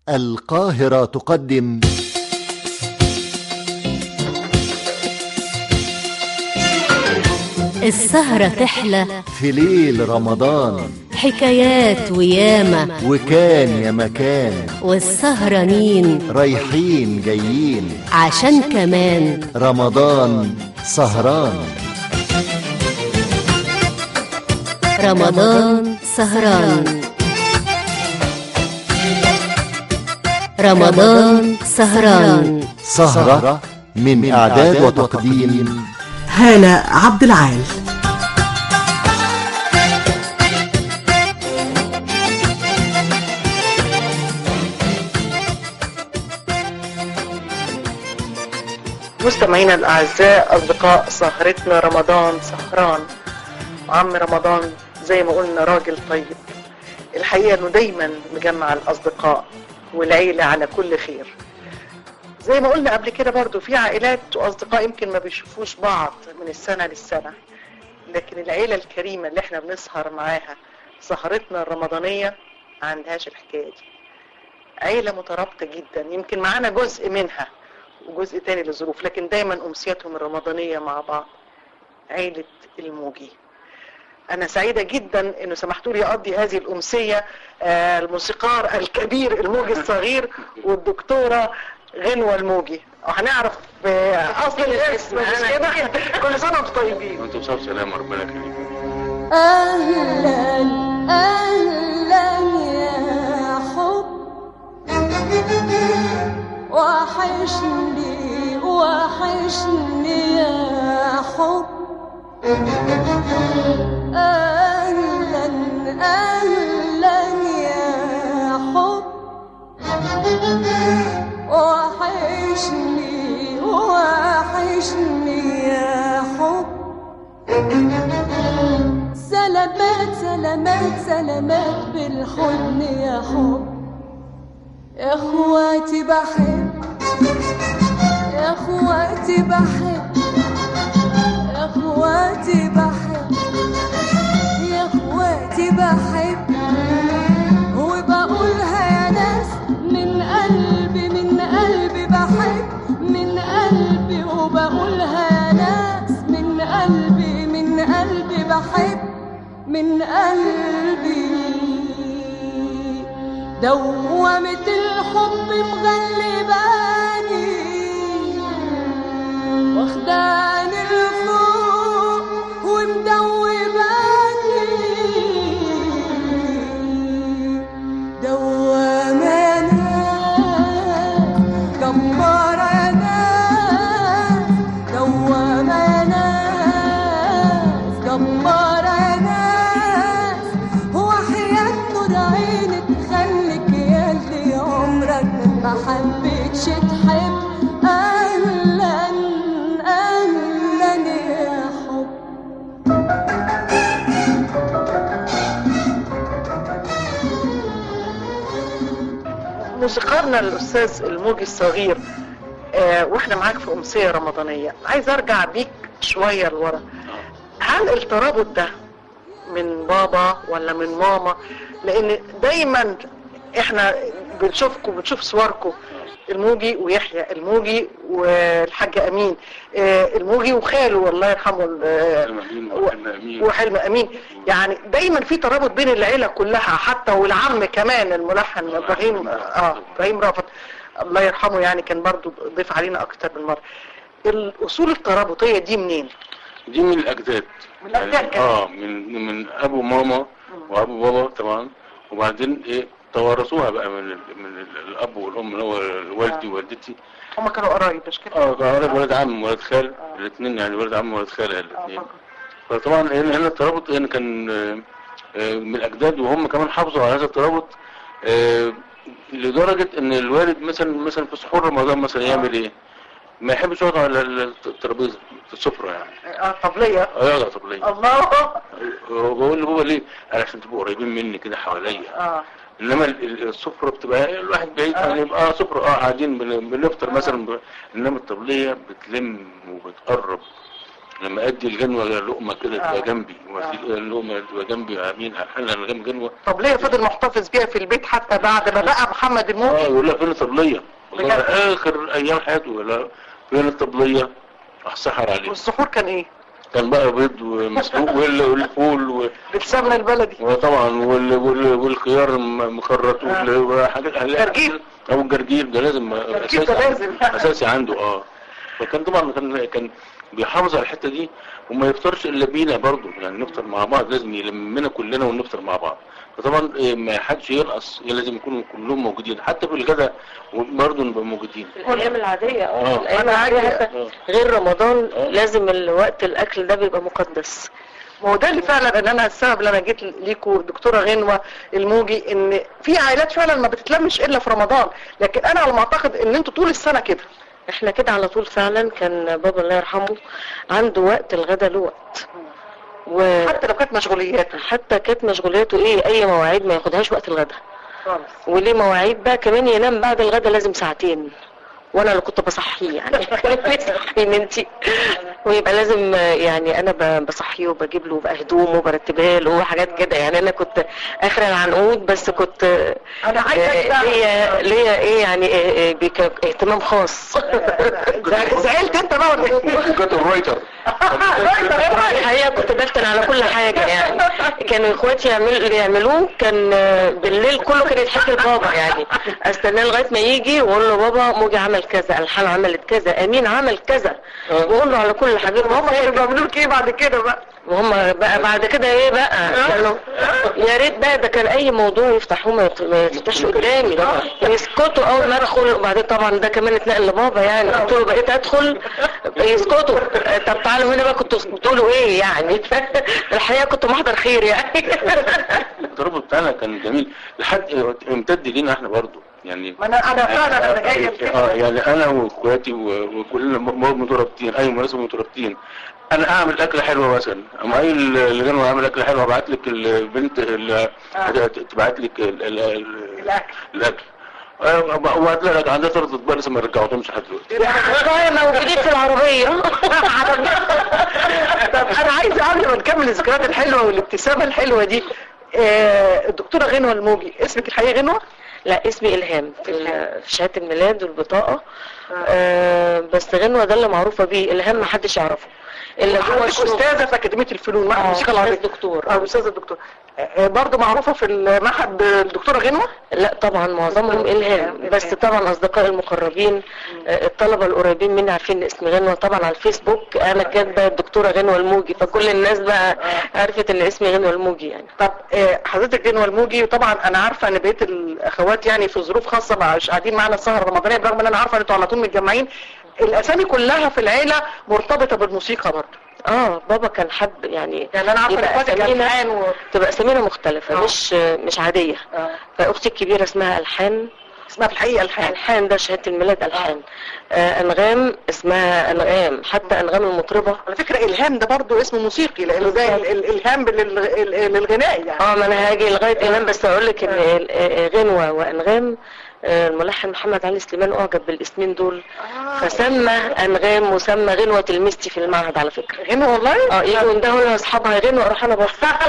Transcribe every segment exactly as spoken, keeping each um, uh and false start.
القاهرة تقدم السهرة تحلى في ليل رمضان، حكايات وياما وكان يا مكان والسهرانين رايحين جايين عشان كمان رمضان سهران. رمضان سهران. رمضان سهران. سهرة من إعداد وتقديم هالة عبد العال. مستمعينا الأعزاء، أصدقاء سهرتنا رمضان سهران. عم رمضان زي ما قلنا راجل طيب، الحقيقة أنه دايما مجمع الأصدقاء والعيلة على كل خير. زي ما قلنا قبل كده برضو في عائلات وأصدقاء يمكن ما بيشوفوش بعض من السنة للسنة، لكن العيلة الكريمة اللي احنا بنسهر معاها سهرتنا الرمضانية ما عندهاش الحكاية دي. عيلة مترابطة جدا، يمكن معانا جزء منها وجزء تاني للظروف، لكن دايما أمسيتهم الرمضانية مع بعض. عيلة الموجي. أنا سعيدة جدا إنه سمحتوا لي أقضي هذه الأمسية آه الموسيقار الكبير الموجي الصغير والدكتورة غنوة الموجي. وهنعرف آه أصل الاسم مش كده؟ كل سنة وأنتم طيبين. وأنتم بصحة وسلامة، ربنا يخليك. أهلا أهلا يا حب، وحشني وحشني يا حب. أهلا أهلا يا حب، وحشني وحشني يا حب. سلامات سلامات سلامات بالحضن يا حب. يا اخواتي بحب، يا اخواتي بحب، يا اخواتي بحب، يا اخواتي بحب. وبقولها يا ناس من قلبي من قلبي بحب، من قلبي. وبقولها يا ناس من قلبي من قلبي بحب، من قلبي. دوامة الحب مغلباني، واخداني لفوق ومدوباني. دوامة يا ناس، جبارة يا ناس، دوامة يا ناس، جبارة يا ناس. وحياة نور عينك خليك ياللي عمرك ما حبيتش تحب. أهلا أهلا يا حب. موسيقارنا الأستاذ الموجي الصغير، آه واحنا معاك في أمسية رمضانية، عايز أرجع بيك شوية لورا. هل الترابط ده من بابا ولا من ماما؟ لأن دايما احنا بنشوفكم بنشوف صوركم، الموجي ويحيى الموجي والحاج أمين آه الموجي وخاله الله يرحمه وحلم أمين. يعني دايما في ترابط بين العيلة كلها، حتى والعم كمان الملحن إبراهيم اه إبراهيم رافت الله يرحمه، يعني كان برضو ضيف علينا أكتر من مرة. الأصول الترابطية دي منين؟ دي من الأجداد. من الأجداد يعني اه من من أبو ماما وأبو بابا طبعا، وبعدين إيه توارثوها بقى من ال من ال الأب والأم اللي هو والدي ووالدتي. هما كانوا قرايب مش كده؟ اه كانوا قرايب، ولد عم ولد خال آه. الاثنين، يعني ولد عم ولد خال الاثنين. آه فطبعا هنا هنا الترابط يعني كان آه من الأجداد، وهم كمان حافظوا على هذا الترابط آه لدرجة إن الوالد مثلا مثلا في سحور رمضان مثلا يعمل إيه؟ ما يحبش يقعد على الترابيزه في السفره يعني. اه طبليه. اه يقعد على طبليه. الله. هو بقول لبابا ليه؟ عشان تبقوا قريبين مني كده حواليا. اه انما السفره بتبقى الواحد بعيد يعني، يبقى اه سفره اه قاعدين بنفطر مثلا، انما الطبليه بتلم وبتقرب لما ادي الجنوه لقمه كده تبقى جنبي، وادي اللقمه تبقى جنبي، امين الحل انا جنب جنوه. طب ليه فضل محتفظ بيها في البيت حتى بعد ما بقى محمد الموجي؟ اه يقول لك فين الطبليه؟ والله اخر ايام حياته ولا فين الطبليه؟ احسحر عليه. والسحور كان ايه؟ كان بقى بيض ومسلوق والفول و... بالسمنه البلدي وطبعا وال... وال... والخيار مخرط وحاجات جرجير او الجرجير ده لازم اساسي لازم اساسي عنده. اه فكان طبعا كان كان بيحافظ على الحته دي، وما يفطرش الا بينا برضه، يعني نفطر مع بعض، لازم يلمنا كلنا ونفطر مع بعض. فطبعا ما حدش ينقص، لازم يكونوا كلهم موجودين، حتى في الغداء برضه نبقى موجودين. الايام العاديه اه آه. الايام العاديه غير رمضان آه. لازم الوقت الاكل ده بيبقى مقدس. ما هو ده اللي فعلا ان انا السبب لما جيت ليكوا دكتوره غنوه الموجي، ان في عائلات فعلا ما بتتلمش الا في رمضان، لكن انا على ما اعتقد ان انتوا طول السنه كده. احنا كده على طول فعلا. كان بابا الله يرحمه عنده وقت الغدا له وقت، و... حتى لو كانت مشغولياته حتى كانت مشغولياته ايه اي مواعيد ما ياخدهاش وقت الغدا خالص. وليه مواعيد بقى كمان ينام بعد الغدا لازم ساعتين، وانا اللي كنت بصحيه يعني صحيني انتي، ويبقى لازم يعني انا بصحيه وبجيب له بقى هدومه وبرتبها له وحاجات كده. يعني انا كنت اخر العنقود، بس كنت انا عايزه ليا ليا ايه يعني إيه بك اهتمام خاص. زعلت انت بقى ولا ايه؟ كنت الرايتر الحقيقه كنت بفتن على كل حاجه يعني. كانوا اخواتي يعملوا يعملوه كان بالليل كله كان يتحكي لبابا، يعني استناه لغايه ما يجي واقول له بابا موجي عمل كذا، الحان عملت كذا، امين عمل كذا، واقول له على كل حاجه. هم كانوا بيعملوا لك ايه بعد كده بقى؟ وهم بقى بعد كده ايه بقى كانوا يا ريت بقى ده كان اي موضوع يفتحوه ما يفتحش قدامي، يسكتوا اول ما ادخل. وبعدين طبعا ده كمان اتنقل لبابا، يعني قلت له بقيت ادخل يسكتوا. طب تعالوا هنا بقى كنتوا بتقولوا ايه يعني؟ الحقيقه كنت محضر خير يعني. الترابط بتاعنا كان جميل لحد امتد لينا احنا برضه يعني. ما انا انا فعلا انا جايه اه يعني انا واخواتي وكلنا مترابطين، اي مناسبه مترابطين. انا اعمل اكله حلوه مثلا، اما اي اللي كانوا اعمل اكله حلوه ابعت لك البنت اللي تبعت لك الاكل الاكل وهتلاقي عندها ثلاث اطباق لسه ما رجعتهمش لحد دلوقتي. والله موجودين في العربيه. طب انا عايزه قبل ما نكمل الذكريات الحلوه والابتسامه الحلوه دي، الدكتوره غنوه الموجي، اسمك الحقيقي غنوه؟ لا اسمي الهام في شهاده الميلاد والبطاقه. آه بس غنوه ده اللي معروفه بيه، الهام ما حدش يعرفه اللي هو استاذه في اكاديميه الفنون معهد الموسيقى العربيه. دكتور اه استاذه الدكتور. آه برضه معروفه في المعهد الدكتوره غنوه؟ لا طبعا معظمهم الهام، بس طبعا اصدقائي المقربين آه الطلبه القريبين مني عارفين ان اسمي غنوه. طبعا على الفيسبوك انا كاتبه الدكتوره غنوه الموجي، فكل الناس بقى عرفت ان اسمي غنوه الموجي يعني. طب آه حضرتك غنوه الموجي، وطبعا انا عارفه ان بقيه الاخوات يعني في ظروف خاصه مش قاعدين معانا السهره الرمضانيه، برغم ان انا عارفه ان انتوا على طول متجمعين. الاسامي كلها في العيله مرتبطه بالموسيقى برضه. اه بابا كان حب يعني يعني انا عارفه اخواتك الحان و... تبقى اسامينا مختلفه. أوه. مش مش عاديه. اه فاختي الكبيره اسمها الحان، اسمها في الحقيقه الحان. الحان ده شهاده الميلاد الحان. آه انغام اسمها انغام، حتى انغام المطربه. على فكره الهام ده برضه اسم موسيقي، لانه ده الالهام للغناء يعني. اه ما انا هاجي لغايه الهام، بس اقول لك ان غنوه وانغام الملحن محمد علي سليمان اعجب بالاسمين دول. آه. فسمى انغام وسمى غنوه تلمستي في المعهد على فكره. غنوه والله؟ اه يجوا يندهوا لاصحابها غنوه اروح انا بص.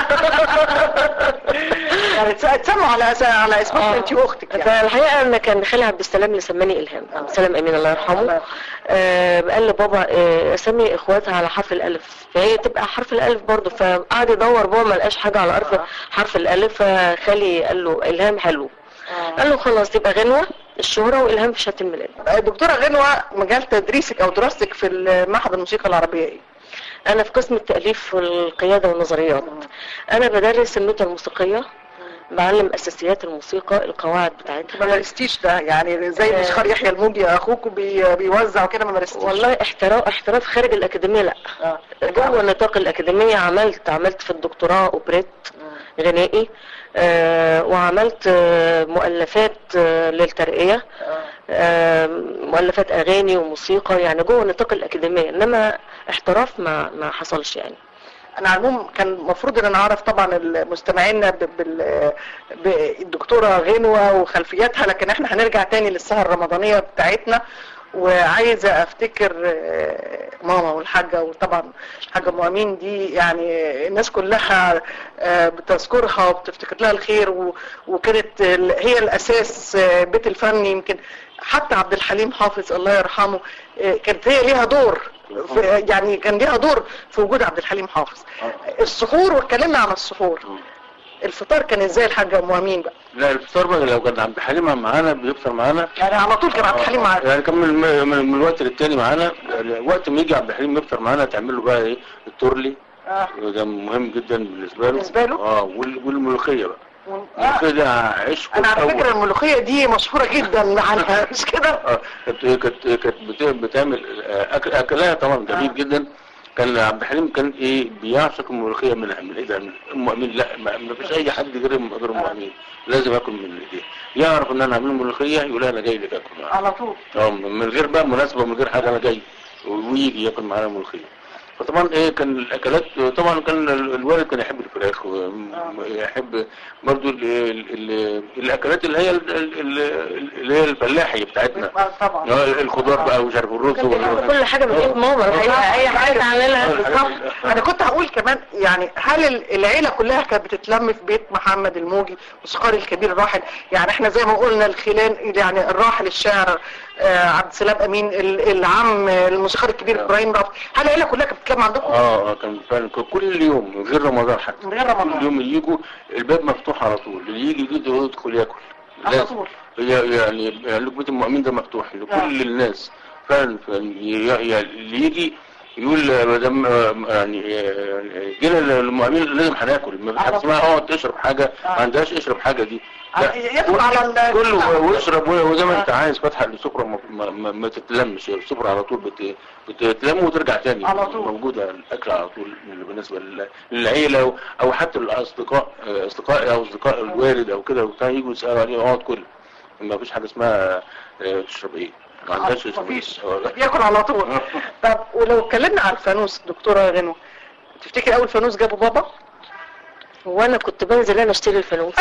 يعني تسموا على على اسمك آه. انت واختك يعني. فالحقيقه انا كان خالي عبد السلام اللي سماني الهام، عبد السلام امين الله يرحمه. آه قال لبابا آه اسمي اخواتها على حرف الالف، فهي تبقى حرف الالف برضه. فقعد يدور بابا ما لقاش حاجه على حرف آه. حرف الالف، فخالي قال له الهام حلو. آه. قال له خلاص يبقى غنوه الشهرة والهام في شهاده الميلاد. دكتوره غنوه، مجال تدريسك او دراستك في معهد الموسيقى العربيه ايه؟ انا في قسم التأليف والقيادة والنظريات. انا بدرس النوتة الموسيقية، بعلم اساسيات الموسيقى، القواعد بتاعتها. ما مارستيش ده يعني زي الموسيقار يحيى الموجي اخوك بي بيوزع وكده؟ ما مارستيش والله احتراف احتراف خارج الاكاديميه لا. آه. جوه نطاق الاكاديميه عملت عملت في الدكتوراه اوبريت غنائي. آه وعملت آه مؤلفات آه للترقيه. آه مؤلفات اغاني وموسيقى يعني جوه نطاق الاكاديميه، انما احتراف ما ما حصلش يعني. انا على العموم كان المفروض ان انا اعرف طبعا المستمعين بالدكتوره غنوه وخلفياتها، لكن احنا هنرجع تاني للسهره الرمضانيه بتاعتنا، وعايزة افتكر آه، ماما والحاجة، وطبعا الحاجة ام امين دي يعني الناس كلها آه، بتذكرها وبتفتكر لها الخير، و- وكانت ال- هي الاساس آه، بيت الفن. يمكن حتى عبد الحليم حافظ الله يرحمه آه، كانت هي ليها دور في، يعني كان ليها دور في وجود عبد الحليم حافظ. السحور، واتكلمنا عن السحور، الفطار كان ازاي الحاجة ام امين بقى؟ لا الفطار بقى لو كان عبد الحليم معانا بيفطر معانا يعني على طول كان عبد الحليم معانا. يعني كان من, من, من الوقت للتاني معانا. وقت ما يجي عبد الحليم يفطر معانا تعمل له بقى ايه التورلي. اه ده مهم جدا بالنسبه له. بالنسبة له؟ اه وال- والملوخيه بقى. آه. الملوخيه ده عشق انا على الأول. فكرة الملوخية دي مشهورة جدا عنها مش كده؟ اه كانت كانت كانت بت- بتعمل آه، أكل اكلها طبعا جميل آه. جدا. كان عبد الحليم كان ايه بيعشق الملوخيه من من ايه ده من ام امين. لا ما ما فيش اي حد غير غير ام امين لازم اكل من ايديه. يعرف ان انا عامل ملوخيه يقول لها انا جاي لك اكل معاك. على طول. اه من غير بقى مناسبه من غير حاجه انا جاي، ويجي ياكل معانا ملوخيه. فطبعا ايه كان الاكلات طبعا كان ال- الوالد كان يحب الفراخ ويحب برضو ال ال ال الاكلات اللي هي ال- ال- ال- اللي هي الفلاحي بتاعتنا. آه، طبعا. اه الخضار بقى ومش عارف الرز كان بيحب وال- كل حاجة من ايد ماما الحقيقة، اي حاجة تعملها بالظبط. انا كنت هقول كمان يعني هل ال- العيله كلها كانت بتتلم في بيت محمد الموجي موسيقار الكبير الراحل؟ يعني احنا زي ما قلنا الخلان يعني الراحل الشاعر آه، عبد السلام امين، ال- العم الموسيقار الكبير ابراهيم رافع، هل العيله كلها كانت بتتلم عندكم؟ اه اه كان فعلا كان كل يوم من غير رمضان حتى. من غير رمضان. كل يوم يجوا الباب مفتوح على طول، اللي يجي يجي يدخل ياكل. على لازم. طول. هي يعني يعني بيت المؤمن ده مفتوح لكل الناس فعلا. فعلا ي- ي- اللي يجي يقول ما دام يعني جينا المؤمن لازم هناكل. ما فيش حاجه اسمها اقعد تشرب حاجه ما عندهاش اشرب حاجه دي. لا يدخل على ال- كله واشرب وزي ما انت عايز. فاتحه السفره ما, ما, ما, ما تتلمش السفره على طول بت بتتلم وترجع تاني على طول. موجوده الاكل على طول بالنسبه لل- للعيله او حتى الاصدقاء اصدقائي او اصدقاء الوالد او كده وبتاع يجوا يسالوا عليه اقعد كل. ما فيش حاجه اسمها اه، تشرب ايه ما عندهاش تشرب ايه. مفيش ياكل على طول. طب ولو اتكلمنا على الفانوس دكتوره غنوه، تفتكر اول فانوس جابه بابا؟ وانا كنت بنزل انا اشتري الفانوس.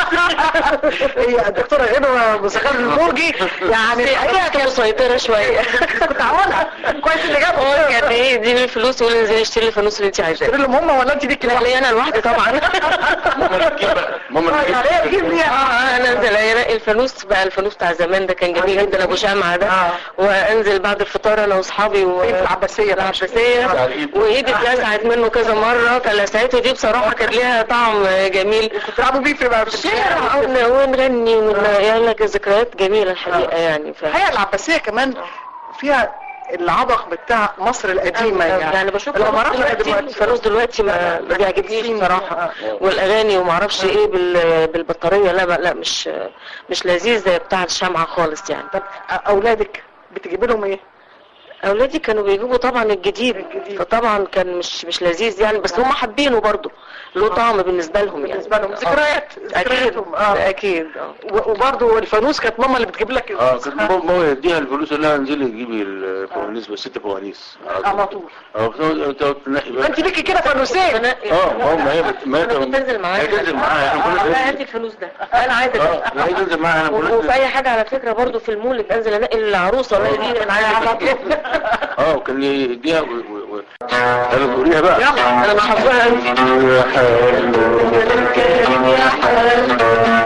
هي الدكتوره غنوه موسيقار الموجي يعني الحقيقه كانت مسيطرة شوية. كنت هقولها كويس اللي جابه. هو كان ايه دي الفلوس وقولي انزلي اشتري الفانوس اللي انت عايزاه. تقول لهم هم ولا انت ليكي لا لي انا لوحدي طبعا. ماما اللي تجيب بقى ماما اللي يعني هي تجيب تجيب. ليها. اه انا انزل انقي الفانوس بقى. الفانوس بتاع زمان ده كان جميل جدا ابو شمعة ده. آه. وانزل بعد الفطار انا واصحابي و... فين في العباسيه بقى؟ العباسية وايدي اتلسعت منه كذا مرة. فلسعته دي بصراحة كان ليها طعم جميل. كنت بتلعبوا بيه في بقى في الشارع ون- ونغني ون... يعني لك ذكريات جميلة الحقيقة يعني. ف... الحقيقه العباسيه كمان فيها العبق بتاع مصر القديمه يعني, يعني بشوف الامارات دلوقتي دلوقتي الفانوس دلوقتي ما ما بيعجبنيش بصراحة. آه. والاغاني وما اعرفش ايه بال... بالبطارية لا بقى لا مش مش لذيذ زي بتاع الشمعة خالص يعني. طب اولادك بتجيب لهم ايه؟ اولادي كانوا بيجيبوا طبعا الجديد, الجديد. فطبعا كان مش مش لذيذ يعني. بس هم حابينه برضه له طعم بالنسبة لهم يعني. بالنسبه لهم ذكريات اكيد ذكرياتهم. اه اكيد اه. و- وبرضه الفانوس كانت ماما اللي بتجيب لك اه كانت ماما يديها الفلوس اللي انا انزلي تجيبي الفوانيس بس ست فوانيس على طول. اه بتقعد تنقي بقى. انت ليكي كده فانوسين. اه ما هو ما هي بت- ما هي انا كنت انزل معاها. هي تنزل معاها احنا كنا لا هاتي الفلوس ده انا عايزه ده. اه لا هي تنزل معاها احنا كنا وفي اي حاجه على فكره برضو في المولد انزل انقي العروسه ولا دي انا عايزه كده. اه وكان يديها و... و... و... قالوا تقوليها بقى يلا انا مش حافظاها قوي. يا حلو يا حلو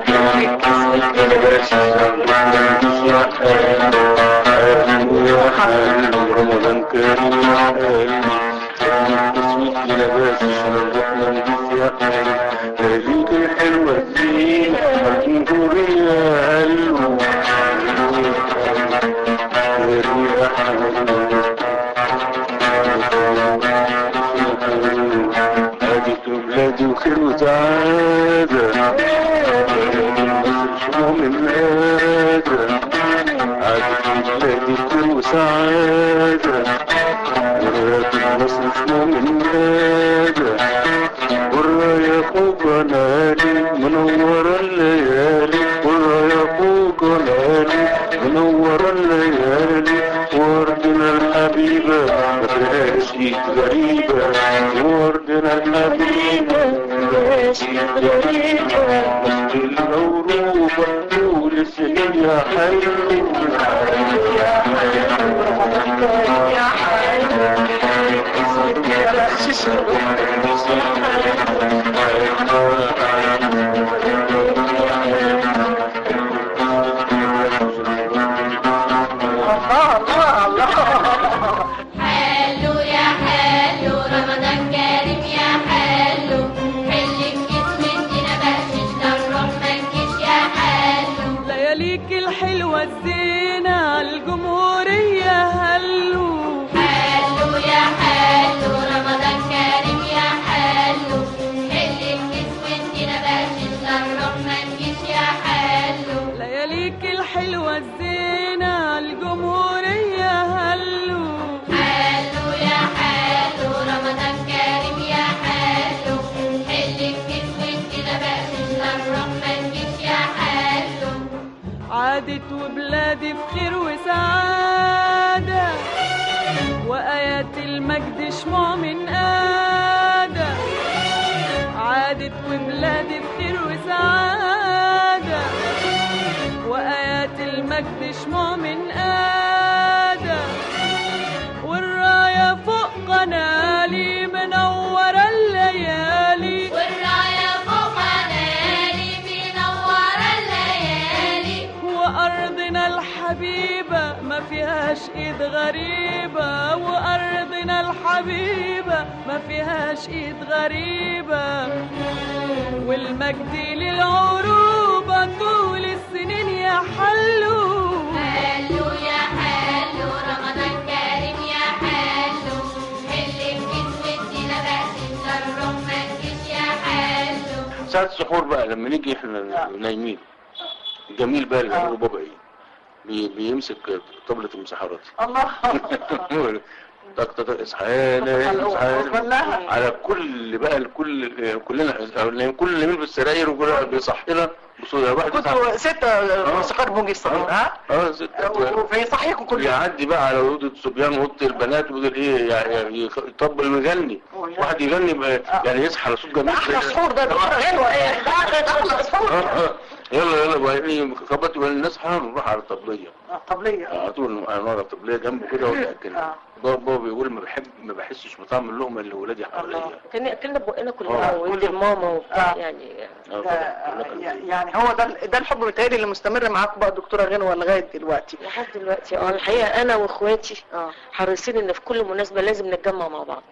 يا حلو رمضان كريم يا حلو تسويت لباس شربنا نضيف يا حلو هديك الحلوة الزينة هتنظر يا قلبه يا حلو هديك بلادي وخير وسعادة شو من هذا هديك بلادي وخير وسعادة وراية مصر شو من هذا والراية فوق نالي منورة الليالي والراية فوق نالي منورة الليالي وردنا الحبيبة مفيهاش ايد غريبة وردنا الحبيبة مفيهاش ايد غريبة مصر الموروبة طول السنين يا حلو يا حلو يا حلو رمضان كريم يا حلو حلك اسمك نبهشش للروح منكش يا حلو لياليك الحلوة الزينة عالجمهورية هلو حلو يا حلو رمضان كريم يا حلو حلك اسمك نبهشش للروح منكش يا حلو لياليك الحلوة الزينة عالجمهورية هلو حلو يا حلو رمضان كريم يا حلو حلك اسمك نبهشش للروح منكش يا حلو عادت وبلادي بخير وسعادة وآيات المجد شموع من قادة عادت وبلادي بخير وسعادة وآيات المجد شموع من قادة والراية فوق قنالي منورة الليالي والراية فوق قنالي منورة الليالي وأرضنا الحبيبة ما فيهاش إيد غريبة وأرضنا الحبيبة ما فيهاش إيد غريبة والمجد للعروبة طول السنين يا حلو حلو يا حلو رمضان كريم يا حلو حلك اسمك نبهشش للروح منكش يا حلو ساعة السحور بقى لما نيجي احنا نايمين جميل بقى اللي هو بابا ايه بي بيمسك طبلة المسحرات الله طق طق اصحانا اصحانا على كل بقى الكل كلنا كل اللي بيلبس سراير وكل بيصحينا بصوره واحد كنتوا ستة موسيقار موجي الصغير ها؟ اه ستة ويصحيكم كل يعدي بقى على اوضه الصبيان واوضه البنات ويقول ايه يعني يطبل ويغني واحد يغني يعني يصحى على صوت جميل احلى سحور ده دكتور غنوة ايه ده احلى سحور يلا يلا بقى ايه خبطوا الناس هنروح على الطبليه الطبليه على طول نقعد على الطبليه جنبه كده وناكل بابا بيقول ما بحب ما بحسش بطعم اللقمه اللي ولادي حواليا كان ياكلنا بقنا كلنا ويدي ماما وبتاع يعني يعني هو ده ده الحب بتاعي اللي مستمر معاكم بقى دكتوره غنوة لغايه دلوقتي لحد دلوقتي. اه الحقيقه انا واخواتي حريصين ان في كل مناسبه لازم نتجمع مع بعض.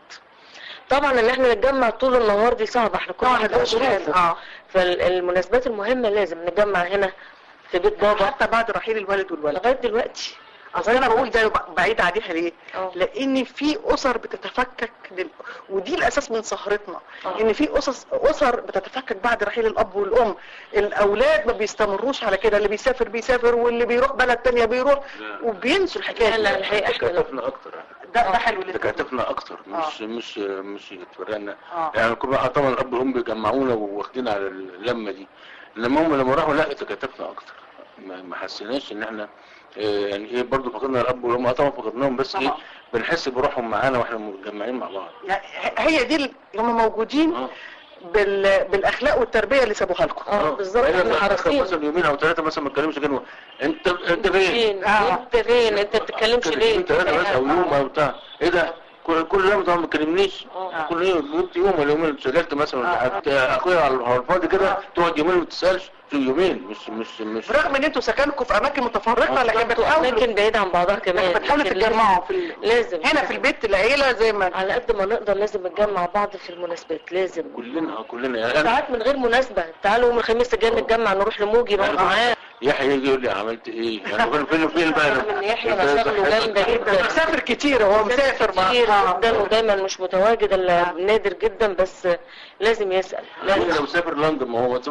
طبعا ان احنا نتجمع طول النهار دي صعبه، احنا كل واحد له ظروفه، فالمناسبات المهمه لازم نتجمع هنا في بيت بابا حتى بعد رحيل الوالد والوالده لغايه دلوقتي. اصل انا بقول ده بعيد عليها ليه؟ أوه. لان في اسر بتتفكك لل... ودي الاساس من سهرتنا. أوه. ان في اسس اسر بتتفكك بعد رحيل الاب والام، الاولاد ما بيستمروش على كده، اللي بيسافر بيسافر واللي بيروح بلد تانية بيروح وبينسوا الحكايه. لا الحقيقه تكاتفنا اكتر ده ده حلو تكاتفنا اكتر مش أوه. مش مش يتفرقنا يعني كنا طبعا الاب والام بيجمعونا واخدين على اللمه دي، انما هم لما راحوا لا تكاتفنا اكتر، ما حسيناش ان احنا يعني ايه برضه فقدنا الاب والام. طبعا فقدناهم بس ايه بنحس بروحهم معانا واحنا متجمعين مع بعض. يعني هي دي اللي هم موجودين آه. بال... بالاخلاق والتربيه اللي سابوها لكم. اه بالظبط. احنا حريصين مثلا يومين او ثلاثه مثلا ما اتكلمش كده انت انت فين؟ انت فين؟ انت ما بتتكلمش ليه؟ انت ثلاثه بس او يوم او بتاع ايه ده؟ كل كل يوم طبعا ما تكلمنيش كل يوم جبت يوم ولا يومين اتشغلت مثلا اخويا على الفاضي كده تقعد يومين ما تسالش يومين مش مش مش برغم ان انتوا سكنكم في اماكن متفرقه لكن بتحاولوا اماكن بعيده عن بعضها كمان بتحاولوا تتجمعوا في ال... لازم هنا في البيت العيله زي ما على قد ما نقدر لازم نتجمع بعض في المناسبات لازم كلنا كلنا يعني ساعات من غير مناسبه. تعالوا يوم الخميس الجاي نتجمع نروح لموجي نقعد معاه. يحيى يجي يقول لي عملت ايه يعني فين فين فين بقى يحيى مشاغله جامده جدا مسافر كتير هو مسافر كتير جدا ودايما مش متواجد الا نادر جدا بس لازم يسال. لازم لو سافر لندن ما هو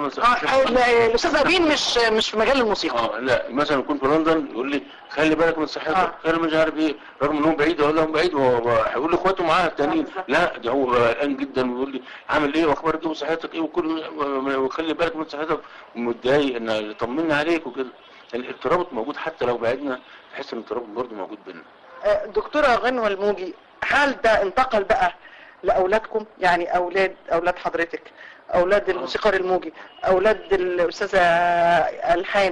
الاستاذ ابين مش مش في مجال الموسيقى اه لا مثلا يكون في لندن يقول لي خلي بالك من صحتك آه. خلي مش عارف ايه رغم ان هو بعيد ولا هو بعيد وهيقول لي اخواته معاه التانيين لا ده هو قلقان جدا ويقول لي عامل ايه واخبارك ايه وصحتك ايه وكل وخلي بالك من صحتك ومتضايق ان طمنا عليك وكده. الارتباط موجود حتى لو بعدنا تحس ان الارتباط برضه موجود بيننا. دكتوره غنوة الموجي هل ده انتقل بقى لاولادكم؟ يعني اولاد اولاد حضرتك اولاد الموسيقار الموجي اولاد الاستاذه الحان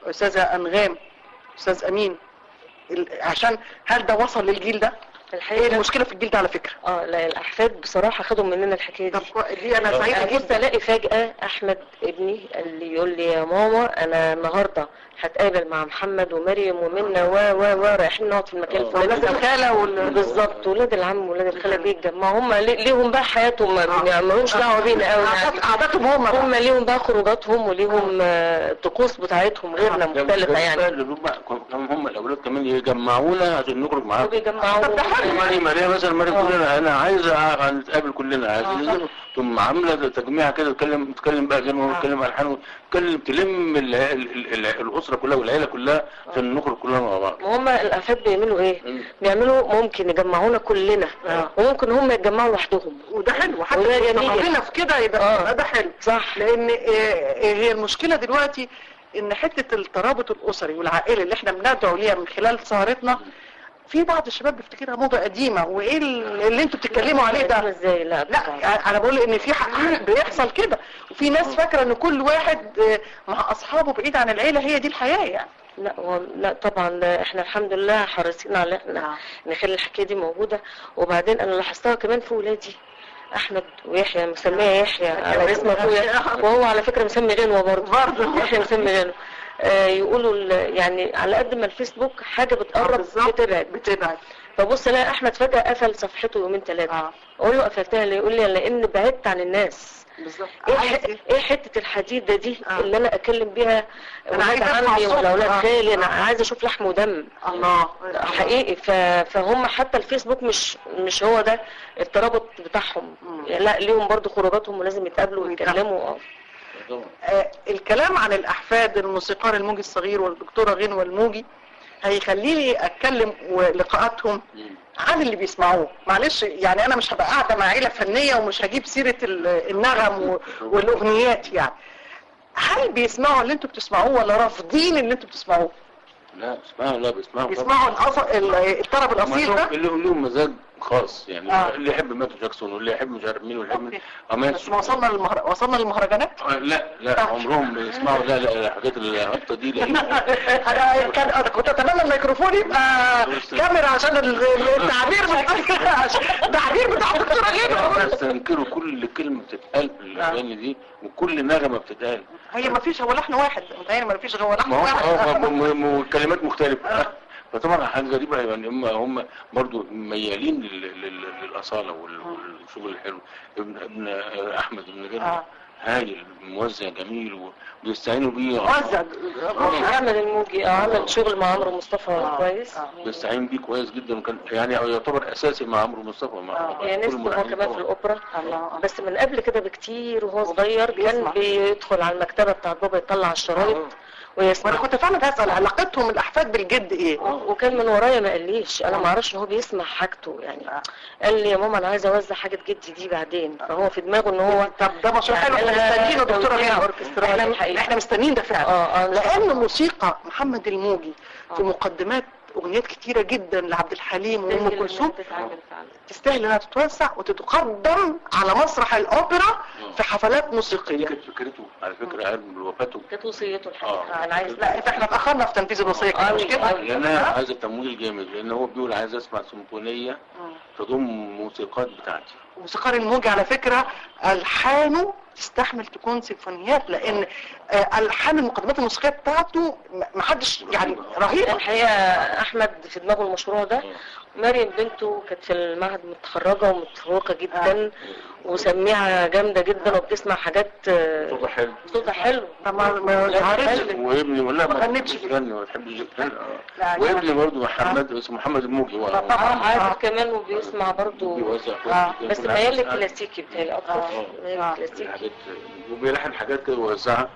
استاذه انغام، استاذ امين، ال- عشان هل ده وصل للجيل ده؟ ايه الحقيقه المشكله في الجيل ده على فكره؟ اه لا الاحفاد بصراحه خدوا مننا الحكايه طب دي. كو- دي انا سعيده انا بص جدا. الاقي فجاه احمد ابني اللي يقول لي يا ماما انا النهارده هتقابل مع محمد ومريم ومنى و و و رايحين نقعد في المكان ولاد الفلاني. الخاله وال... بالظبط، ولاد العم ولاد الخاله بيتجمعوا هم لي- ليهم بقى حياتهم، ما بيعملوش دعوه بينا قوي. عادات- عاداتهم هم هم ليهم بقى خروجاتهم وليهم آه، طقوس بتاعتهم غيرنا مختلفه يعني. اللي هم كمان هم الاولاد كمان يجمعونا عشان نخرج معاهم. وبيجمعوا طب ده حلو. مريم مريم مثلا مريم كلنا انا عايز نتقابل كلنا عايز ثم عامله تجميع كده تتكلم تتكلم بقى غنوه وتتكلم الحان وتتكلم تلم ال- ال- ال- الاسره كلها والعيله كلها عشان نخرج كلنا مع بعض. هم الافات بيعملوا ايه؟ بيعملوا ممكن يجمعونا كلنا آه. وممكن هم يتجمعوا لوحدهم. وده حلو، وده حتى جميل. استقرينا في كده يبقى آه. ده حلو. صح. لان آه، آه، هي المشكله دلوقتي ان حته الترابط الاسري والعائلي اللي احنا بندعو ليها من خلال سهرتنا، في بعض الشباب بيفتكرها موضه قديمه، وايه اللي انتوا بتتكلموا عليه ده؟ ازاي؟ لا لا انا بقول ان في حق بيحصل كده، وفي ناس فاكره ان كل واحد آه، مع اصحابه بعيد عن العيله هي دي الحياه يعني. لا و... لا طبعا، لا احنا الحمد لله حريصين على احنا نعم. نخلي الحكايه دي موجوده. وبعدين انا لاحظتها كمان في ولادي احمد ويحيى، مسميه يحيى على اسم اخويا، وهو على فكره مسمي غنوه برضه برضه. يحيى مسمي غنوه. آه يقولوا ال- يعني على قد ما الفيسبوك حاجه بتقرب بالظبط. بتبعد. بتبعد. فبص الاقي احمد فجاه قفل صفحته يومين ثلاثه. اه اقول له قفلتها ليه؟ يقول لي لان بعدت عن الناس. بالظبط. ايه عايز ح- إيه؟ ايه حته الحديده دي آه. اللي انا اكلم بيها أنا ولاد عايزة أسمع عمي صوت. ولا اولاد آه. خالي؟ انا آه. عايزه اشوف لحم ودم الله حقيقي. ف... فهم حتى الفيسبوك مش مش هو ده الترابط بتاعهم. يعني لا ليهم برضو خروجاتهم ولازم يتقابلوا ويتكلموا. اه آه الكلام عن الاحفاد الموسيقار الموجي الصغير والدكتوره غنوه الموجي هيخليني اتكلم ولقاءاتهم عن اللي بيسمعوه. معلش يعني انا مش هبقى قاعده مع عيله فنيه ومش هجيب سيره ال- النغم و- والاغنيات يعني. هل بيسمعوا اللي انتوا بتسمعوه ولا رافضين اللي انتوا بتسمعوه؟ لا اسمعوا لا بيسمعوا بيسمعوا الأص... ال- الطرب الاصيل ده؟ اللي لهم مزاج خاص يعني. آه. اللي يحب مايكل جاكسون واللي يحب مش عارف مين واللي يحب أوكي. أما بس ما وصلنا للمهر... وصلنا للمهرجانات. آه، لا لا عمرهم ما يسمعوا. لا لا لا الحاجات الهابطه دي لا. انا كان أنا كنت اتمنى الميكروفون يبقى كاميرا عشان ال- التعبير بتاع التعبير بتاع الدكتوره غنوه. استنكروا كل كلمه بتتقال في الاغاني دي وكل نغمه بتتقال. هي ما فيش هو لحن واحد، متهيألي ما فيش هو لحن ما هو اه واحد. م- م- م- كلمات مختلفه. فطبعا حاجه غريبه يعني. هم هم برضو ميالين لل- لل- للاصاله وال- والشغل الحلو. ابن ابن احمد ابن جد آه. هايل موزع جميل وبيستعينوا بيه. موزع. احمد الموجي اه عمل شغل مع عمرو مصطفى آه. كويس. آه. بيستعين بيه كويس جدا وكان يعني يعتبر اساسي مع عمرو مصطفى مع آه. يعني كل نفسه هو الملحنين كمان في طبعاً. الاوبرا. الله. بس من قبل كده بكتير وهو صغير كان بيسمع. بيدخل على المكتبه بتاعت بابا يطلع الشرايط ويسمع. وانا كنت فعلا بسال علاقتهم الاحفاد بالجد ايه؟ وكان من ورايا ما قاليش، انا ما اعرفش ان هو بيسمع حاجته يعني. قال لي يا ماما انا عايز اوزع حاجه جدي دي بعدين، فهو في دماغه ان هو طب ده مشروع حلو، احنا يعني مستنيينه دكتوره توزيع غنوه. أوركسترالي احنا حقيقي. احنا مستنيين ده فعلا. اه اه لان موسيقى محمد الموجي في مقدمات اغنيات كتيره جدا لعبد الحليم وام كلثوم تستاهل انها تتوسع وتتقدم على مسرح الاوبرا في حفلات دي موسيقيه. كانت فكرته على فكره قبل وفاته. كانت وصيته الحقيقه. آه. انا عايز لا انت احنا اتاخرنا في تنفيذ الوصيه كده، مش كده؟ لان انا عايز التمويل جامد لان هو بيقول عايز اسمع سيمفونيه تضم موسيقات بتاعتي. موسيقار الموجي على فكره الحانه تستحمل تكون سيمفونيات، لان آه، الحان المقدمات الموسيقيه بتاعته ما حدش يعني رهيبه. الحقيقه احمد في دماغه المشروع ده. مريم بنته كانت في المعهد متخرجه ومتفوقه جدا وسميعه جامده جدا وبتسمع حاجات آه، صوتها حلو. صوتها حلو. طب ما ما ظهرتش. وابني ولا ما ما غنتش بتحبش فيه. تغني ما بتحبش تغني. لا، آه. وابني برضه محمد اسمه محمد الموجي هو اه عارف كمان وبيسمع برضو بيوزع آه. كويس بس جداً. ميال كل حاجة. للكلاسيكي بتهيألي اكتر. آه. ميال آه. للكلاسيكي. حاجات وبيلحن حاجات كده ويوزعها.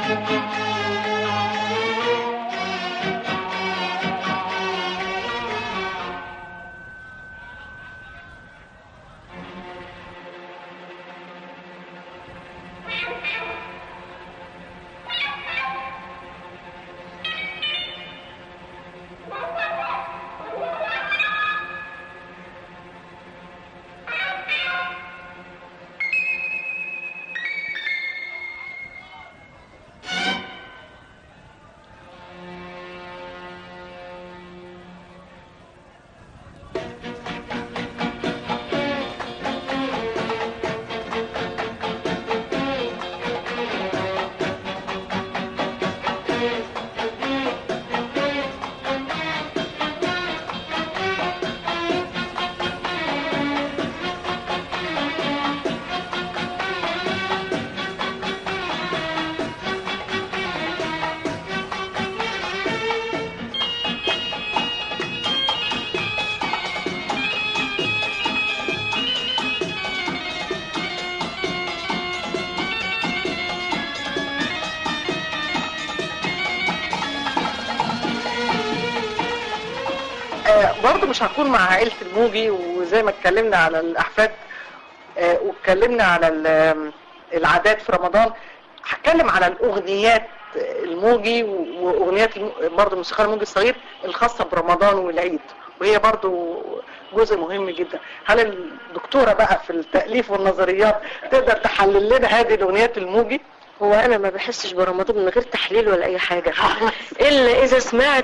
برضه مش هكون مع عائلة الموجي، وزي ما اتكلمنا على الأحفاد آه واتكلمنا على العادات في رمضان، هتكلم على الأغنيات الموجي وأغنيات برضه الموسيقار الموجي الصغير الخاصة برمضان والعيد، وهي برضه جزء مهم جدا. هل الدكتورة بقى في التأليف والنظريات تقدر تحلل لنا هذه الأغنيات الموجي؟ هو أنا ما بحسش برمضان من غير تحليل ولا أي حاجة إلا إذا سمعت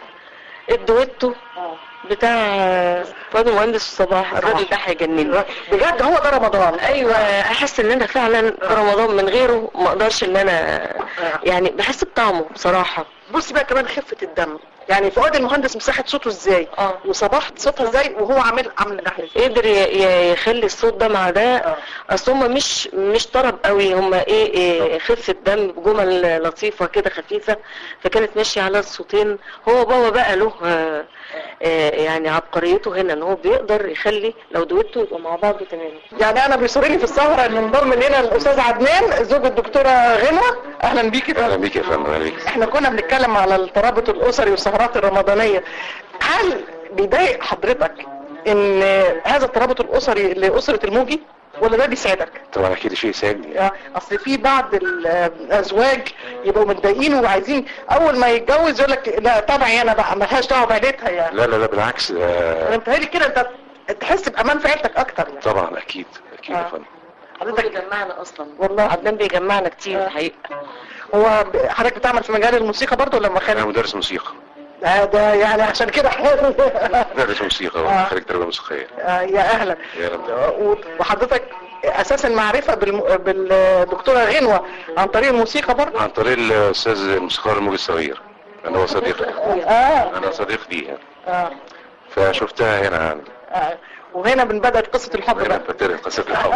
الدويتو بتاع فؤاد المهندس الصباح. الراجل ده هيجنني بجد، هو ده رمضان. ايوه، احس ان انا فعلا في رمضان من غيره ما اقدرش ان انا يعني بحس بطعمه بصراحه. بصي بقى كمان خفه الدم، يعني فؤاد المهندس مساحه صوته ازاي اه وصباح صوتها ازاي، وهو عامل عامل الناحيه قدر يخلي الصوت ده مع ده. اصل هم مش مش طرب قوي، هم ايه, إيه خفه دم بجمل لطيفه كده خفيفه، فكانت ماشيه على الصوتين. هو بابا بقى له آه آه يعني عبقريته هنا ان هو بيقدر يخلي لو دويتو يبقى مع بعض تمام. يعني انا بيصرني في السهره ان انضم لنا الاستاذ عدنان زوج الدكتوره غنوه. اهلا بيكي. اهلا بيكي يا فندم. اهلا بيكي. احنا كنا بنتكلم على الترابط الاسري والسهرات الرمضانيه. هل بيضايق حضرتك ان هذا الترابط الاسري لاسره الموجي ولا ده بيساعدك؟ طبعا اكيد شيء يساعدني. اصل في بعض الازواج يبقوا متضايقين وعايزين اول ما يتجوز يقول لك لا تبعي انا بقى، مالهاش دعوه بعيلتها يعني. لا لا لا بالعكس. انا متهيألي كده انت تحس بامان في عيلتك اكتر يعني. طبعا اكيد اكيد يا فندم. حضرتك بيجمعنا اصلا والله. عدنان بيجمعنا كتير الحقيقه. هو حضرتك بتعمل في مجال الموسيقى برضه لما خارج؟ انا مدرس موسيقى. ده, ده يعني عشان كده مدرس موسيقى آه. خارج تربيه موسيقيه. آه يا اهلا. يا رب. وحضرتك اساسا معرفه بالم... بالدكتوره غنوه عن طريق الموسيقى برضه؟ عن طريق الاستاذ الموسيقار الموجي الصغير. انا هو صديقي. اه انا صديق ليها. اه فشفتها هنا يعني. اه وهنا بنبدأ قصه الحب بقى. هنا بدأت قصه الحب.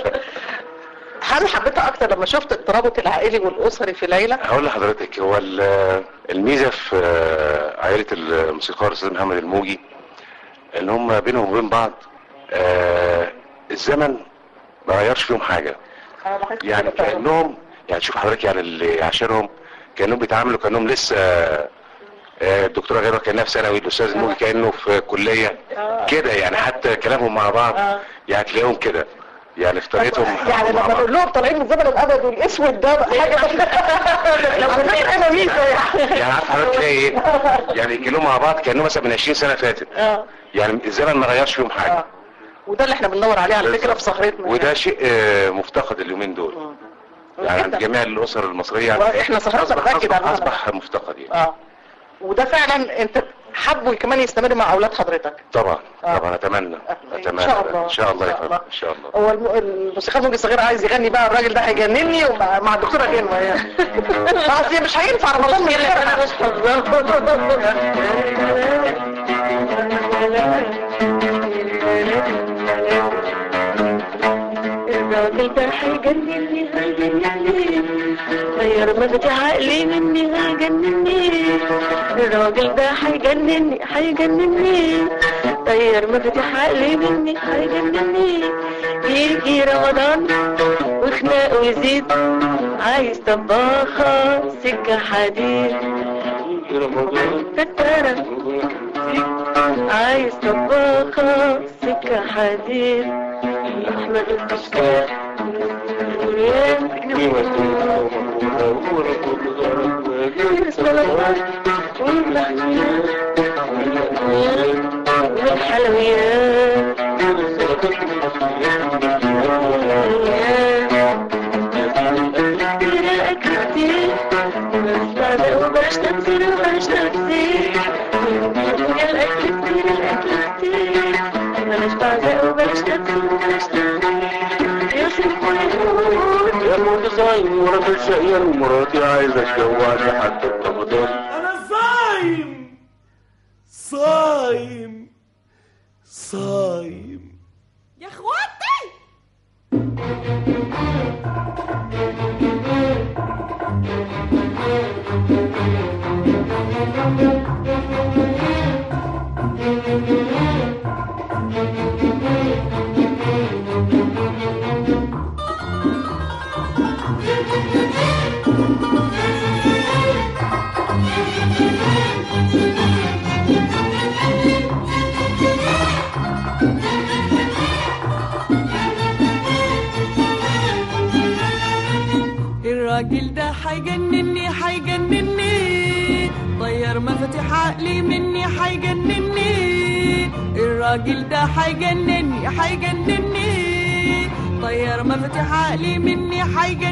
هل حبيتها اكتر لما شفت الترابط العائلي والاسري في العيله؟ هقول لحضرتك، هو الميزه في عائله الموسيقار الاستاذ محمد الموجي ان هم بينهم وبين بعض آه الزمن ما غيرش فيهم حاجه. يعني كانهم يعني شوف حضرتك يعني اللي عاشرهم كانهم بيتعاملوا كانهم لسه الدكتوره غيره كانها في ثانوي، الاستاذ الموجي كانه في كليه كده يعني، حتى كلامهم مع بعض يعني تلاقيهم كده يعني في طريقتهم. يعني لما نقول لهم طالعين من الزمن الابيض والاسود ده حاجه لو كنت انا ميزه يعني. يعني عارف حضرتك تلاقي ايه؟ يعني يتكلموا مع بعض كانهم مثلا من عشرين سنه فاتت. اه يعني الزمن ما غيرش فيهم حاجه. اه وده اللي احنا بندور عليه على فكره في سهرتنا. وده يعني شيء مفتقد اليومين دول. اه يعني عند جميع الاسر المصريه. واحنا سهرتنا بنأكد على اصبح مفتقد يعني. اه وده فعلا انت حابه كمان يستمر مع اولاد حضرتك؟ طبعا آه. طبعا اتمنى اتمنى ان شاء الله ان شاء الله يا فندم ان شاء الله. هو الموسيقار الموجي الصغير عايز يغني بقى، الراجل ده هيجنني مع الدكتوره غنوه يعني. اصل مش هينفع رمضان من غير انا مش الراجل ده هيجنني هيجنني غير مفاتيح عقلي مني هيجنني. الراجل ده هيجنني هيجنني غير مفاتيح عقلي مني هيجنني. يجي رمضان وخناق ويزيد عايز طباخة سكة حديد تتارة عايز طباخة سكة حديد أحمد الكشكال والحلويات كتير الأكل كتير وبلاش تبذير وبلاش تبذير الأكل كتير الأكل كتير بلاش بعزق وبلاش تبذير وبلاش تبذير يا موت صايم وراجل شقيان ومراتي عايزة تجوعني حتى رمضان. أنا صايم صايم صايم يا اخواتي. الراجل ده حيجنني حيجنني طير مفاتيح عقلي مني حيجنني الراجل ده حيجنني حيجنني طير مفاتيح عقلي مني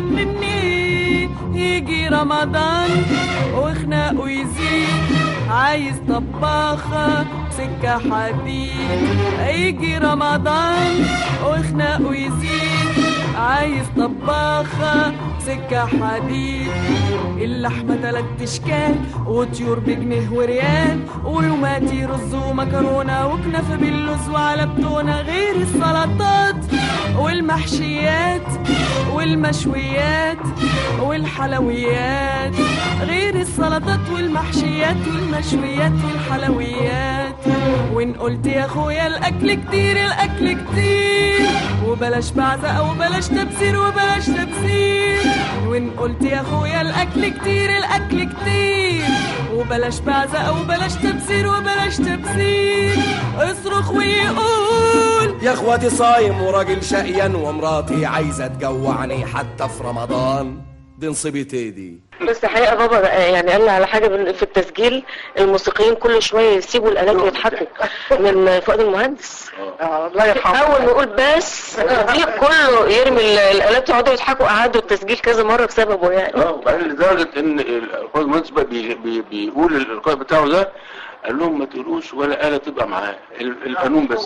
حيجنني يجي رمضان وخناقه يزيد عايز طباخة سكة حديد يجي رمضان وخناقه يزيد عايز طباخة سكة حديد اللحمة تلات اشكال وطيور بجنيه وريال ويوماتي رز ومكرونة وكنافة باللوز وعلى بتونة غير السلطات والمحشيات والمشويات والحلويات غير السلطات والمحشيات والمشويات والحلويات وإن قلت يا أخويا الأكل كتير الأكل كتير وبلاش بعزق وبلاش تبذير وبلاش تبذير وإن قلت يا أخويا الأكل كتير الأكل كتير وبلاش بعزق وبلاش تبذير وبلاش تبذير اصرخ ويقول يا اخواتي صايم وراجل شقيان ومراتي عايزة تجوعني حتى في رمضان. دي نصيبتي دي. بس الحقيقة بابا يعني قال لي على حاجة في التسجيل الموسيقيين كل شوية يسيبوا الآلات ويضحكوا من فؤاد المهندس. الله يرحمه. أول ما يقول بس دي كله يرمي الآلات يقعدوا يضحكوا قعدوا التسجيل كذا مرة بسببه يعني. اه وبعدين لدرجة إن فؤاد المهندس بقى بي بي بيقول الإلقاء بتاعه ده قال لهم ما تقولوش ولا آلة تبقى معاه القانون بس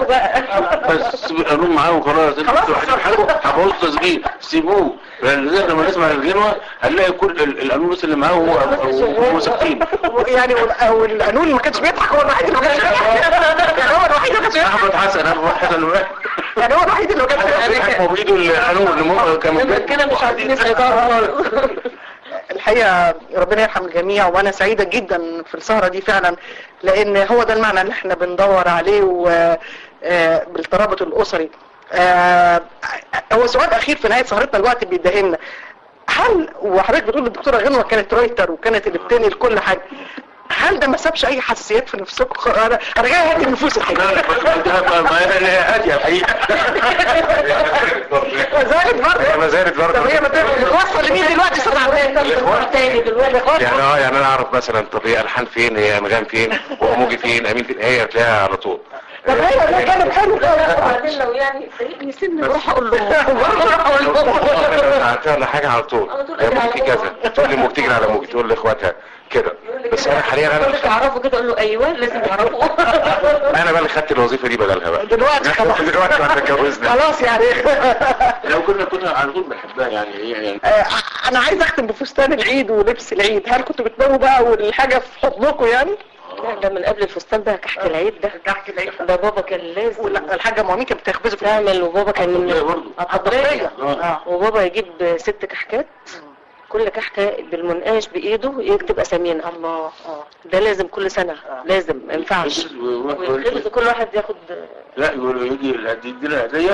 بس القانون معاه وخلاص انتوا هبوظ تسجيل سيبوه لذلك لما نسمع الغنوة هنلاقي كل القانون بس اللي معاه هو ساكتين يعني والقانون ما كانش بيضحك هو الوحيد اللي ما كانش بيضحك يعني هو الوحيد اللي ما كانش بيضحك احمد حسن احمد حسن يعني هو الوحيد اللي ما كانش بيضحك هو بايده القانون اللي كان كده مش عارفين يسيطروا. الحقيقة ربنا يرحم الجميع وانا سعيدة جدا في السهرة دي فعلا لان هو ده المعنى اللي احنا بندور عليه بالترابط الاسري. هو سؤال اخير في نهاية سهرتنا الوقت بيدهمنا هل وحضرتك بتقول الدكتورة غنوة كانت رايتر وكانت اللي بتنقل كل حاجة هل ده ما سابش اي حساسيات في نفسكم؟ انا انا جاي اهدي النفوس الحقيقه. ما هي هاديه الحقيقه. ما زالت برضه. ما زالت برضه. طب هي بتوصل لمين دلوقتي صدق تاني دلوقتي؟ يعني اه يعني انا اعرف مثلا طب هي الحان فين هي انغام فين واموجي فين امين فين هي تلاقيها على طول. طب هي ده كانت حلو وبعدين لو يعني سيبني سن اروح اقول لهم اروح اقول لهم هتعمل حاجه على طول يا موجي كذا تقول لي موجي تجري على موجي تقول لاخواتها كده بس انا حاليا انا اللي تعرفوا كده اقول له ايوه لازم تعرفوا. انا بقى اللي خدت الوظيفه دي بدلها بقى دلوقتي خلاص دلوقتي بعد اتجوزنا خلاص يعني لو كنا كنا على طول بنحبها يعني هي يعني انا عايز اختم بفستان العيد ولبس العيد هل كنتوا بتناموا بقى والحاجه في حضنكم يعني؟ لا ده من قبل الفستان ده كحك العيد ده كحك العيد ده بابا كان لازم ولا الحاجه مامي كانت بتخبزه تعمل وبابا كان من الحضريه وبابا يجيب ست كحكات كل كحكه بالمنقاش بايده يكتب اسامينا. الله اه ده لازم كل سنه لازم ما ينفعش ويخلص كل واحد ياخد لا يجي يدينا هديه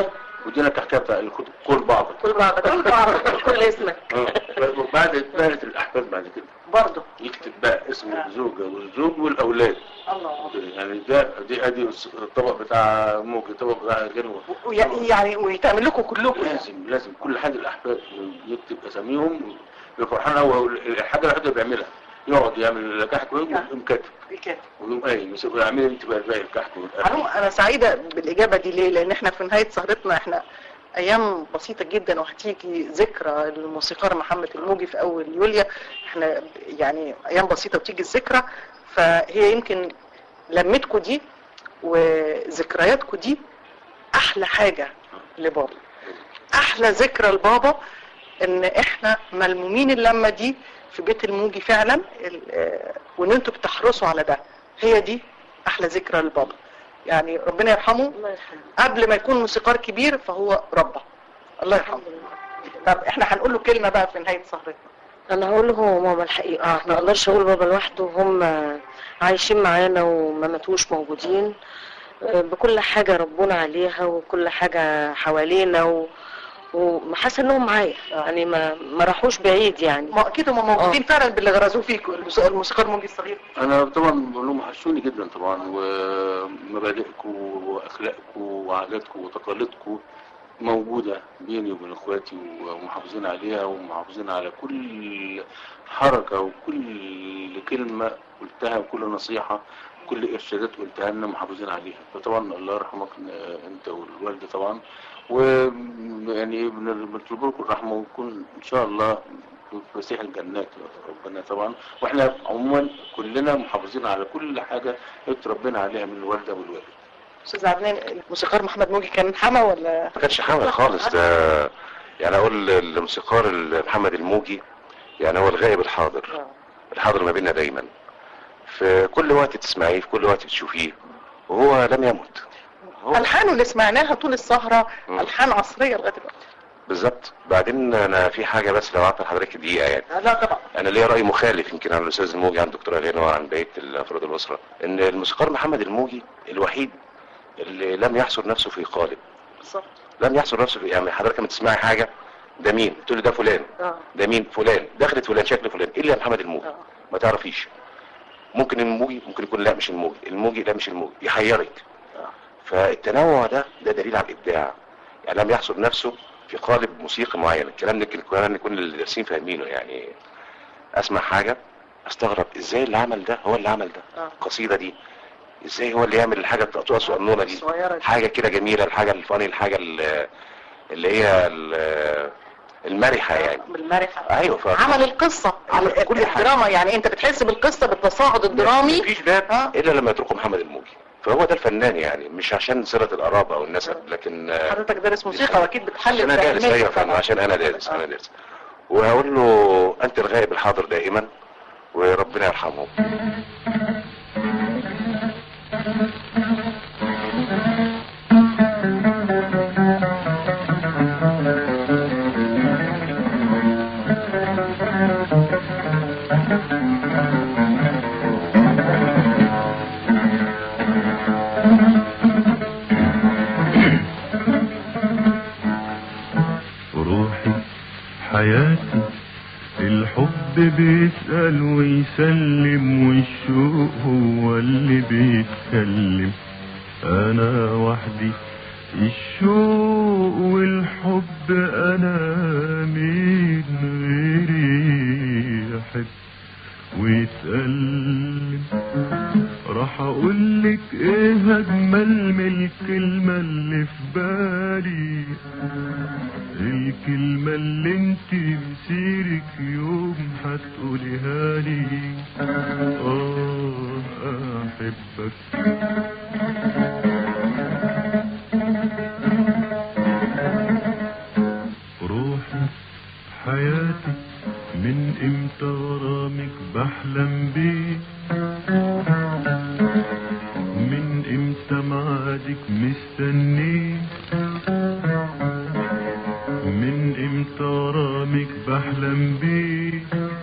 ودينا التحكيه بتاع الكتب كل بعض كل بعض كل بعض كل اسمك. وبعد اتنقلت الاحفاد بعد كده برضه يكتب بقى اسم الزوجه والزوج والاولاد. الله. يعني ده دي ادي الطبق بتاع موجي، الطبق بتاع غنوه، يعني ويتعمل لكم كلكم. لازم لازم كل حاجه الاحفاد يكتب اساميهم. فرحان هو الحاجه الوحيده اللي بيعملها يقعد يعمل كحك ويقوم كاتب ويقوم قايم يعمل انت بقى الباقي الكحك. انا سعيده بالاجابه دي. ليه؟ لان احنا في نهايه سهرتنا احنا ايام بسيطه جدا، وهتيجي ذكرى للموسيقار محمد الموجي في اول يوليو. احنا يعني ايام بسيطه وتيجي الذكرى، فهي يمكن لمتكم دي وذكرياتكم دي احلى حاجه لبابا، احلى ذكرى لبابا ان احنا ملمومين اللمه دي في بيت الموجي فعلا، وان انتوا بتحرصوا على ده. هي دي احلى ذكرى لبابا. يعني ربنا يرحمه، قبل ما يكون موسيقار كبير فهو ربى، الله يرحمه. طب احنا هنقول له كلمه بقى في نهايه سهرتنا. انا هقول له ماما الحقيقه ما اقدرش اقول بابا لوحده، هم عايشين معانا وما ماتوش، موجودين بكل حاجه ربنا عليها وكل حاجه حوالينا و... وحاسه انهم معايا، يعني ما ما راحوش بعيد يعني. ما اكيد هم موجودين آه. فعلا باللي غرزوه فيكم الموسيقار الموجي الصغير. انا طبعا بقول لهم وحشوني جدا طبعا، ومبادئكم واخلاقكم وعاداتكم وتقاليدكم موجوده بيني وبين اخواتي، ومحافظين عليها ومحافظين على كل حركه وكل كلمه قلتها وكل نصيحه كل ارشادات قلتها لنا محافظين عليها. فطبعا الله يرحمك انت والوالده طبعا، ويعني بنطلب لكم الرحمه ونكون ان شاء الله في فسيح الجنات ربنا طبعا. واحنا عموما كلنا محافظين على كل حاجه اتربينا عليها من الوالده والوالد. استاذ عدنان، الموسيقار محمد موجي كان حما ولا ما كانش حما خالص؟ ده يعني اقول الموسيقار محمد الموجي يعني هو الغائب الحاضر، الحاضر ما بيننا دايما، في كل وقت تسمعيه، في كل وقت تشوفيه، وهو لم يمت. الحانه اللي سمعناها طول السهره م. الحان عصريه لغايه دلوقتي. بالظبط. بعدين انا في حاجه بس لو اعطي لحضرتك دقيقه يعني. لا طبعا. انا ليا راي مخالف يمكن عن الاستاذ الموجي، عن الدكتوره غنوه، عن بقيه الافراد الاسره، ان الموسيقار محمد الموجي الوحيد اللي لم يحصر نفسه في قالب. بالظبط. لم يحصر نفسه في، يعني حضرتك لما تسمعي حاجه ده مين؟ تقول لي ده فلان. اه. ده مين؟ فلان، دخلت فلان، شكل فلان، الا محمد الموجي. اه. ما تعرفيش. ممكن الموجي، ممكن يكون لا مش الموجي، الموجي لا مش الموجي، يحيرك. اه. فالتنوع ده ده دليل على الابداع. يعني لم يحصر نفسه في قالب موسيقي معين. الكلام ده كنا نكون الدارسين فاهمينه. يعني اسمع حاجه استغرب ازاي اللي عمل ده هو اللي عمل ده. اه. القصيده دي ازاي هو اللي يعمل الحاجه التقطوعه الصغنونه دي، حاجه كده جميله، الحاجه الفاني، الحاجه اللي هي المرحه يعني. بالمرحه. ايوه. ف... عمل القصه على كل الدراما، يعني انت بتحس بالقصه بالتصاعد الدرامي. مفيش باب آه. الا لما يتركه محمد الموجي. فهو ده الفنان يعني، مش عشان صله القرابه او النسب، لكن حضرتك دارس موسيقى واكيد بتحلل. انا دارس، ايوه فن، عشان انا دارس آه. انا دارس. وهقول له انت الغائب الحاضر دائما، وربنا يرحمه. روحي حياتي الحب بيسأل ويسلم، والشوق هو اللي بيتكلم، انا وحدي الشوق والحب، انا مين غيري يحب ويتألم؟ راح اقولك ايه اجمل من الكلمة اللي في بالي، الكلمة اللي انت مسيرك يوم هتقوليها لي، اه احبك. روحي حياتي من امتى غرامك بحلم بيه، من امتى معادك مستنيه، من امتى غرامك بحلم بيه،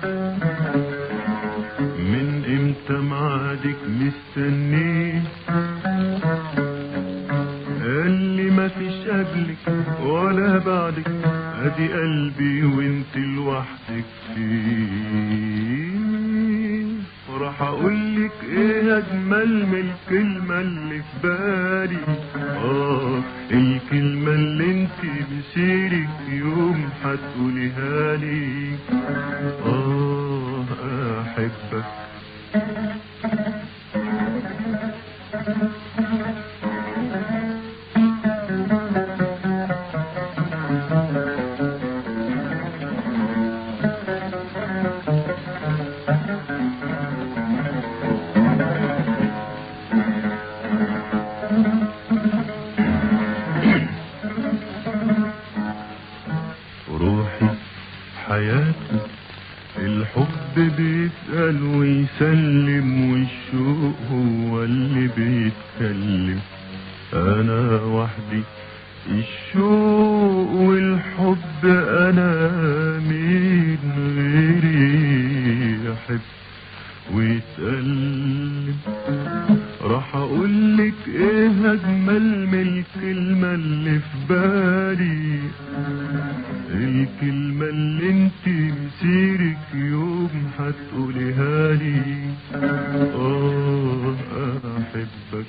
من امتى معادك مستنيه، اللي ما فيش قبلك ولا بعدك، ادي قلبي وانت لوحدك فيه. وراح اقولك ايه اجمل من الكلمة اللي في بالي، اه الكلمة اللي انت بسيرك يوم هتقوليها لي، اه احبك. حياتي الحب بيسأل ويسلم، والشوق هو اللي بيتكلم، أنا وحدي الشوق والحب، أنا مين غيري يحب ويتألم. راح أقولك إيه أجمل من الكلمة اللي في بالي، الكلمة اللي انت مسيرك يوم هتقوليها لي، اه احبك.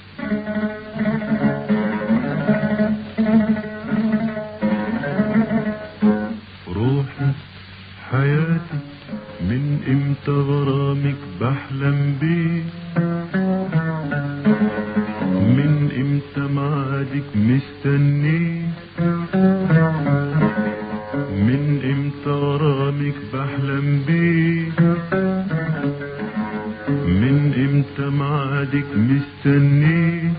روحي حياتي من امتى غرامك بحلم بيه، من امتى معادك مستنيه، من امتى غرامك بحلم بيه، من امتى معادك مستنيه،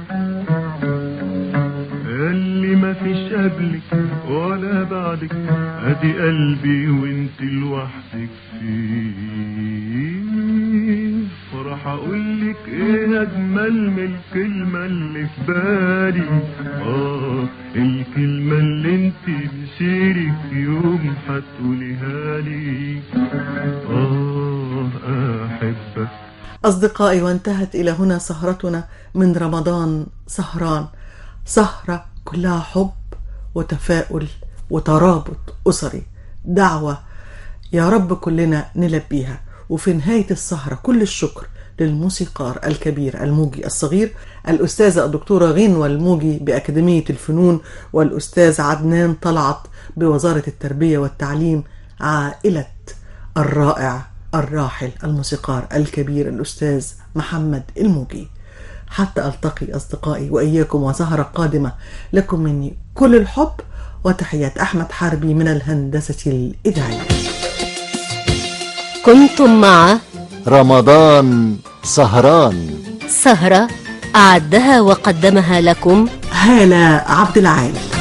اللي ما فيش قبلك ولا بعدك، ادي قلبي وانت لوحدك فيه. وراح اقولك ايه اجمل من الكلمة اللي في بالي، اه الكلمة اللي انت بسيرك يوم هتقوليها لي، اه احبك. أصدقائي، وانتهت إلى هنا سهرتنا من رمضان سهران، سهرة كلها حب وتفاؤل وترابط أسري، دعوة يا رب كلنا نلبيها. وفي نهاية السهرة كل الشكر للموسيقار الكبير الموجي الصغير، الأستاذة الدكتورة غنوة الموجي بأكاديمية الفنون، والأستاذ عدنان طلعت بوزارة التربية والتعليم، عائلة الرائع الراحل الموسيقار الكبير الأستاذ محمد الموجي. حتى ألتقي أصدقائي وإياكم وسهرة قادمة، لكم مني كل الحب وتحيات أحمد حربي من الهندسة الإذاعية. كنتم مع رمضان سهران، سهرة أعدها وقدمها لكم هالة عبد العال.